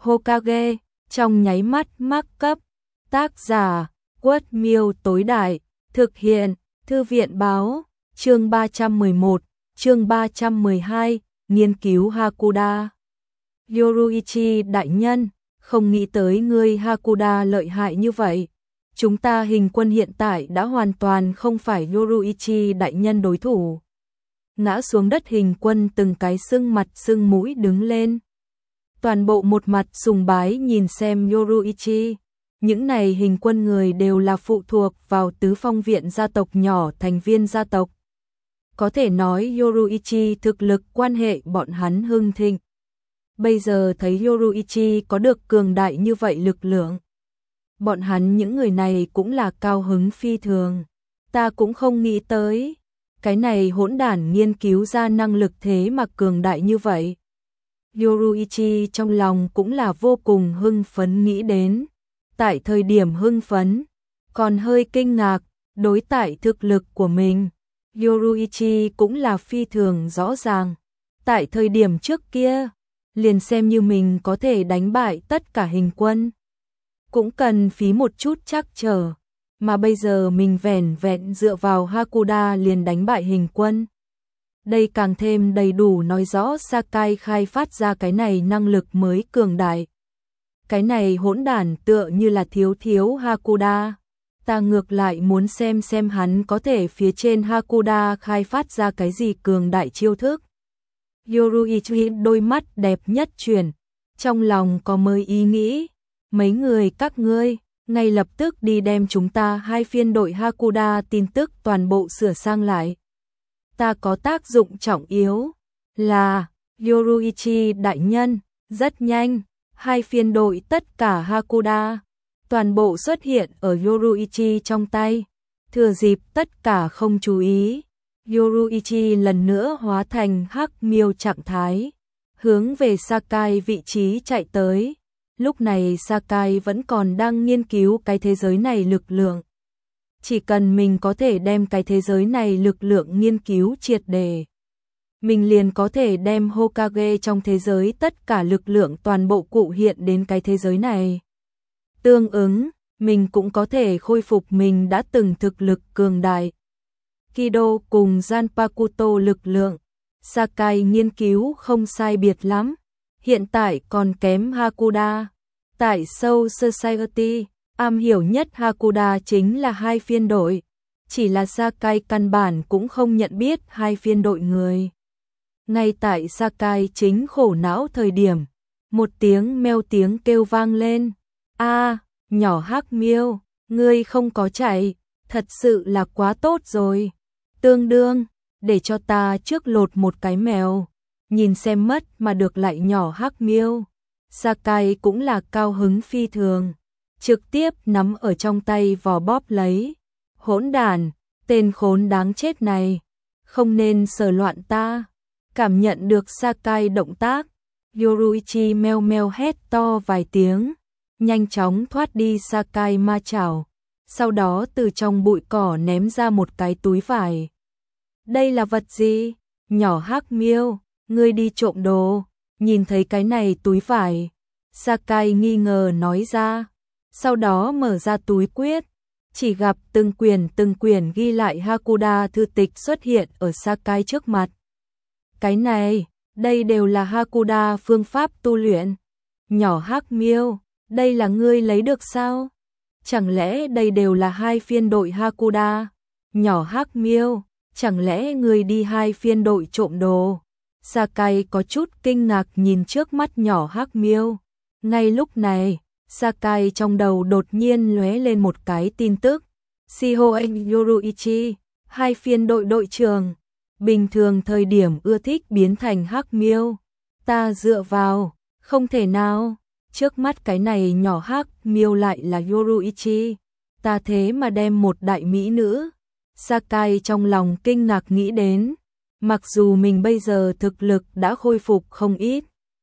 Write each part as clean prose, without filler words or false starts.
Hokage, trong nháy mắt mắc cấp. Tác giả, Quất Miêu tối đại, thực hiện, Thư viện báo, chương 311, chương 312, nghiên cứu Hakuda. Yoruichi đại nhân, không nghĩ tới ngươi Hakuda lợi hại như vậy. Chúng ta hình quân hiện tại đã hoàn toàn không phải Yoruichi đại nhân đối thủ. Ngã xuống đất hình quân từng cái sưng mặt sưng mũi đứng lên. Toàn bộ một mặt sùng bái nhìn xem Yoruichi. Những này hình quân người đều là phụ thuộc vào tứ phong viện gia tộc nhỏ thành viên gia tộc. Có thể nói Yoruichi thực lực quan hệ bọn hắn hưng thịnh. Bây giờ thấy Yoruichi có được cường đại như vậy lực lượng. Bọn hắn những người này cũng là cao hứng phi thường. Ta cũng không nghĩ tới. Cái này hỗn đản nghiên cứu ra năng lực thế mà cường đại như vậy. Yoruichi trong lòng cũng là vô cùng hưng phấn nghĩ đến. Tại thời điểm hưng phấn, còn hơi kinh ngạc, đối tại thực lực của mình. Yoruichi cũng là phi thường rõ ràng. Tại thời điểm trước kia, liền xem như mình có thể đánh bại tất cả hình quân. Cũng cần phí một chút trắc trở, mà bây giờ mình vẻn vẹn dựa vào Hakuda liền đánh bại hình quân. Đây càng thêm đầy đủ nói rõ Sakai khai phát ra cái này năng lực mới cường đại. Cái này hỗn đản tựa như là thiếu Hakuda. Ta ngược lại muốn xem hắn có thể phía trên Hakuda khai phát ra cái gì cường đại chiêu thức. Yoruichi đôi mắt đẹp nhất chuyển, trong lòng có mới ý nghĩ. Mấy người các ngươi, ngay lập tức đi đem chúng ta hai phiên đội Hakuda tin tức toàn bộ sửa sang lại. Ta có tác dụng trọng yếu, là Yoruichi đại nhân, rất nhanh, hai phiên đội tất cả Hakuda, toàn bộ xuất hiện ở Yoruichi trong tay. Thừa dịp tất cả không chú ý, Yoruichi lần nữa hóa thành hắc miêu trạng thái, hướng về Sakai vị trí chạy tới. Lúc này Sakai vẫn còn đang nghiên cứu cái thế giới này lực lượng. Chỉ cần mình có thể đem cái thế giới này lực lượng nghiên cứu triệt để, mình liền có thể đem Hokage trong thế giới tất cả lực lượng toàn bộ cụ hiện đến cái thế giới này. Tương ứng, mình cũng có thể khôi phục mình đã từng thực lực cường đại. Kido cùng Zanpakuto lực lượng, Sakai nghiên cứu không sai biệt lắm. Hiện tại còn kém Hakuda. Tại Soul Society, am hiểu nhất Hakuda chính là hai phiên đội. Chỉ là Sakai căn bản cũng không nhận biết hai phiên đội người. Ngay tại Sakai chính khổ não thời điểm, một tiếng meo tiếng kêu vang lên. A, nhỏ hắc miêu, ngươi không có chạy, thật sự là quá tốt rồi. Tương đương, để cho ta trước lột một cái mèo. Nhìn xem mất mà được lại nhỏ hắc miêu. Sakai cũng là cao hứng phi thường, trực tiếp nắm ở trong tay vò bóp lấy. Hỗn đản, tên khốn đáng chết này, không nên sờ loạn ta. Cảm nhận được Sakai động tác, Yoruichi meo meo hét to vài tiếng, nhanh chóng thoát đi Sakai ma chảo, sau đó từ trong bụi cỏ ném ra một cái túi vải. Đây là vật gì? Nhỏ hắc miêu, ngươi đi trộm đồ. Nhìn thấy cái này túi vải, Sakai nghi ngờ nói ra, sau đó mở ra túi quyết, chỉ gặp từng quyển ghi lại Hakuda thư tịch xuất hiện ở Sakai trước mặt. Cái này, đây đều là Hakuda phương pháp tu luyện. Nhỏ hắc miêu, đây là ngươi lấy được sao? Chẳng lẽ đây đều là hai phiên đội Hakuda? Nhỏ hắc miêu, chẳng lẽ ngươi đi hai phiên đội trộm đồ? Sakai có chút kinh ngạc nhìn trước mắt nhỏ hắc miêu. Ngay lúc này, Sakai trong đầu đột nhiên lóe lên một cái tin tức. Shihoen Yoruichi, hai phiên đội đội trưởng, bình thường thời điểm ưa thích biến thành hắc miêu. Ta dựa vào, không thể nào, trước mắt cái này nhỏ hắc miêu lại là Yoruichi. Ta thế mà đem một đại mỹ nữ. Sakai trong lòng kinh ngạc nghĩ đến. Mặc dù mình bây giờ thực lực đã khôi phục không ít,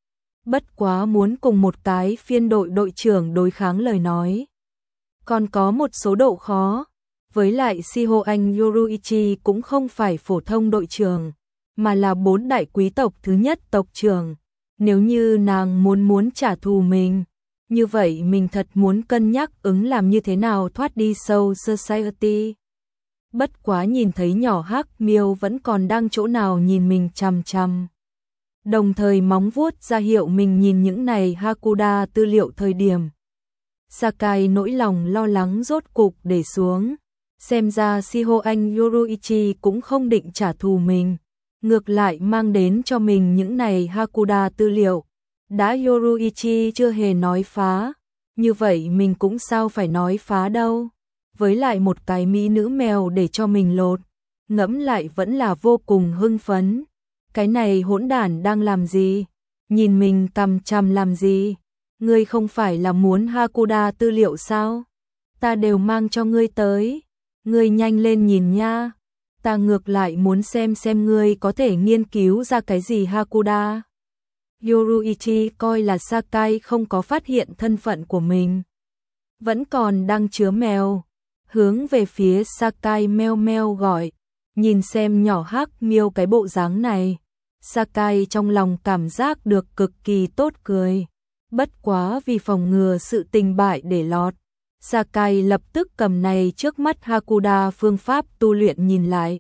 bất quá muốn cùng một cái phiên đội đội trưởng đối kháng lời nói, còn có một số độ khó. Với lại Shihoan Yoruichi cũng không phải phổ thông đội trưởng, mà là 4 đại quý tộc thứ nhất tộc trưởng. Nếu như nàng muốn trả thù mình, như vậy mình thật muốn cân nhắc ứng làm như thế nào thoát đi Soul Society. Bất quá nhìn thấy nhỏ hắc miêu vẫn còn đang chỗ nào nhìn mình chằm chằm. Đồng thời móng vuốt ra hiệu mình nhìn những này Hakuda tư liệu thời điểm. Sakai nỗi lòng lo lắng rốt cục để xuống. Xem ra Shiho anh Yoruichi cũng không định trả thù mình. Ngược lại mang đến cho mình những này Hakuda tư liệu. Đã Yoruichi chưa hề nói phá. Như vậy mình cũng sao phải nói phá đâu. Với lại một cái mỹ nữ mèo để cho mình lột. Ngẫm lại vẫn là vô cùng hưng phấn. Cái này hỗn đản đang làm gì? Nhìn mình cằm chằm làm gì? Ngươi không phải là muốn Hakuda tư liệu sao? Ta đều mang cho ngươi tới. Ngươi nhanh lên nhìn nha. Ta ngược lại muốn xem ngươi có thể nghiên cứu ra cái gì Hakuda. Yoruichi coi là Sakai không có phát hiện thân phận của mình. Vẫn còn đang chứa mèo. Hướng về phía Sakai meo meo gọi. Nhìn xem nhỏ hắc miêu cái bộ dáng này. Sakai trong lòng cảm giác được cực kỳ tốt cười. Bất quá vì phòng ngừa sự tình bại để lọt. Sakai lập tức cầm này trước mắt Hakuda phương pháp tu luyện nhìn lại.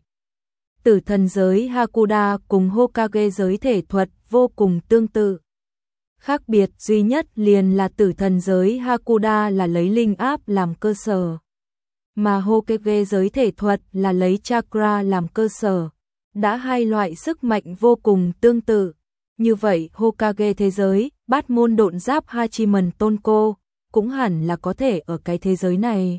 Tử thần giới Hakuda cùng Hokage giới thể thuật vô cùng tương tự. Khác biệt duy nhất liền là tử thần giới Hakuda là lấy linh áp làm cơ sở. Mà Hokage giới thể thuật là lấy chakra làm cơ sở. Đã hai loại sức mạnh vô cùng tương tự. Như vậy Hokage thế giới, bát môn độn giáp Hachimen Tonko, cũng hẳn là có thể ở cái thế giới này.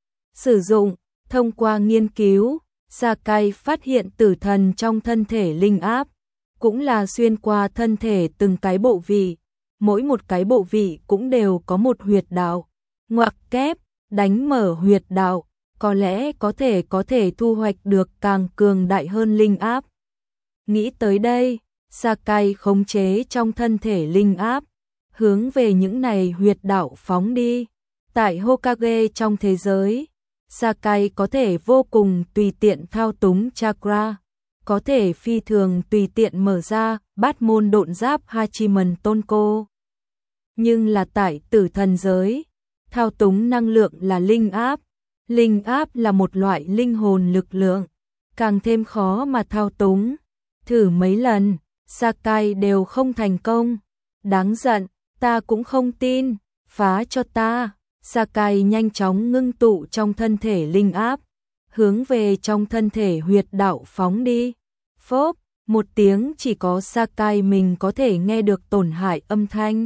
Sử dụng, thông qua nghiên cứu, Sakai phát hiện tử thần trong thân thể linh áp, cũng là xuyên qua thân thể từng cái bộ vị, mỗi một cái bộ vị cũng đều có một huyệt đạo, ngoặc kép, đánh mở huyệt đạo, có lẽ có thể thu hoạch được càng cường đại hơn linh áp. Nghĩ tới đây, Sakai khống chế trong thân thể linh áp, hướng về những này huyệt đạo phóng đi. Tại Hokage trong thế giới, Sakai có thể vô cùng tùy tiện thao túng chakra, có thể phi thường tùy tiện mở ra bát môn độn giáp Hachimen Tonko. Nhưng là tại tử thần giới, thao túng năng lượng là linh áp. Linh áp là một loại linh hồn lực lượng, càng thêm khó mà thao túng. Thử mấy lần, Sakai đều không thành công. Đáng giận, ta cũng không tin, phá cho ta. Sakai nhanh chóng ngưng tụ trong thân thể linh áp, hướng về trong thân thể huyệt đạo phóng đi. Phốp, một tiếng chỉ có Sakai mình có thể nghe được tổn hại âm thanh.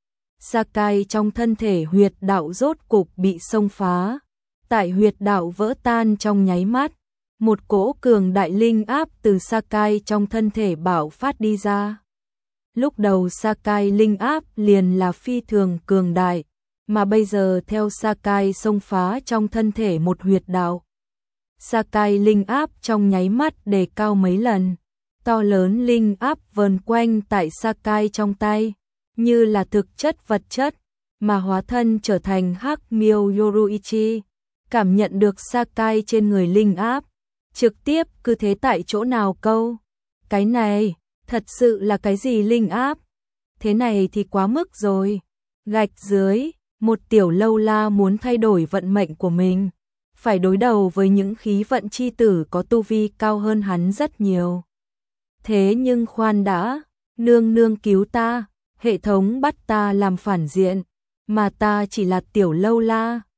Sakai trong thân thể huyệt đạo rốt cục bị xông phá. Tại huyệt đạo vỡ tan trong nháy mắt, một cỗ cường đại linh áp từ Sakai trong thân thể bạo phát đi ra. Lúc đầu Sakai linh áp liền là phi thường cường đại, mà bây giờ theo Sakai xông phá trong thân thể một huyệt đạo. Sakai linh áp trong nháy mắt đề cao mấy lần, to lớn linh áp vờn quanh tại Sakai trong tay, như là thực chất vật chất, mà hóa thân trở thành hắc miêu Yoruichi. Cảm nhận được Sakai trên người linh áp, trực tiếp cứ thế tại chỗ nào câu. Cái này, thật sự là cái gì linh áp? Thế này thì quá mức rồi. Gạch dưới, một tiểu lâu la muốn thay đổi vận mệnh của mình. Phải đối đầu với những khí vận chi tử có tu vi cao hơn hắn rất nhiều. Thế nhưng khoan đã, nương nương cứu ta, hệ thống bắt ta làm phản diện, mà ta chỉ là tiểu lâu la.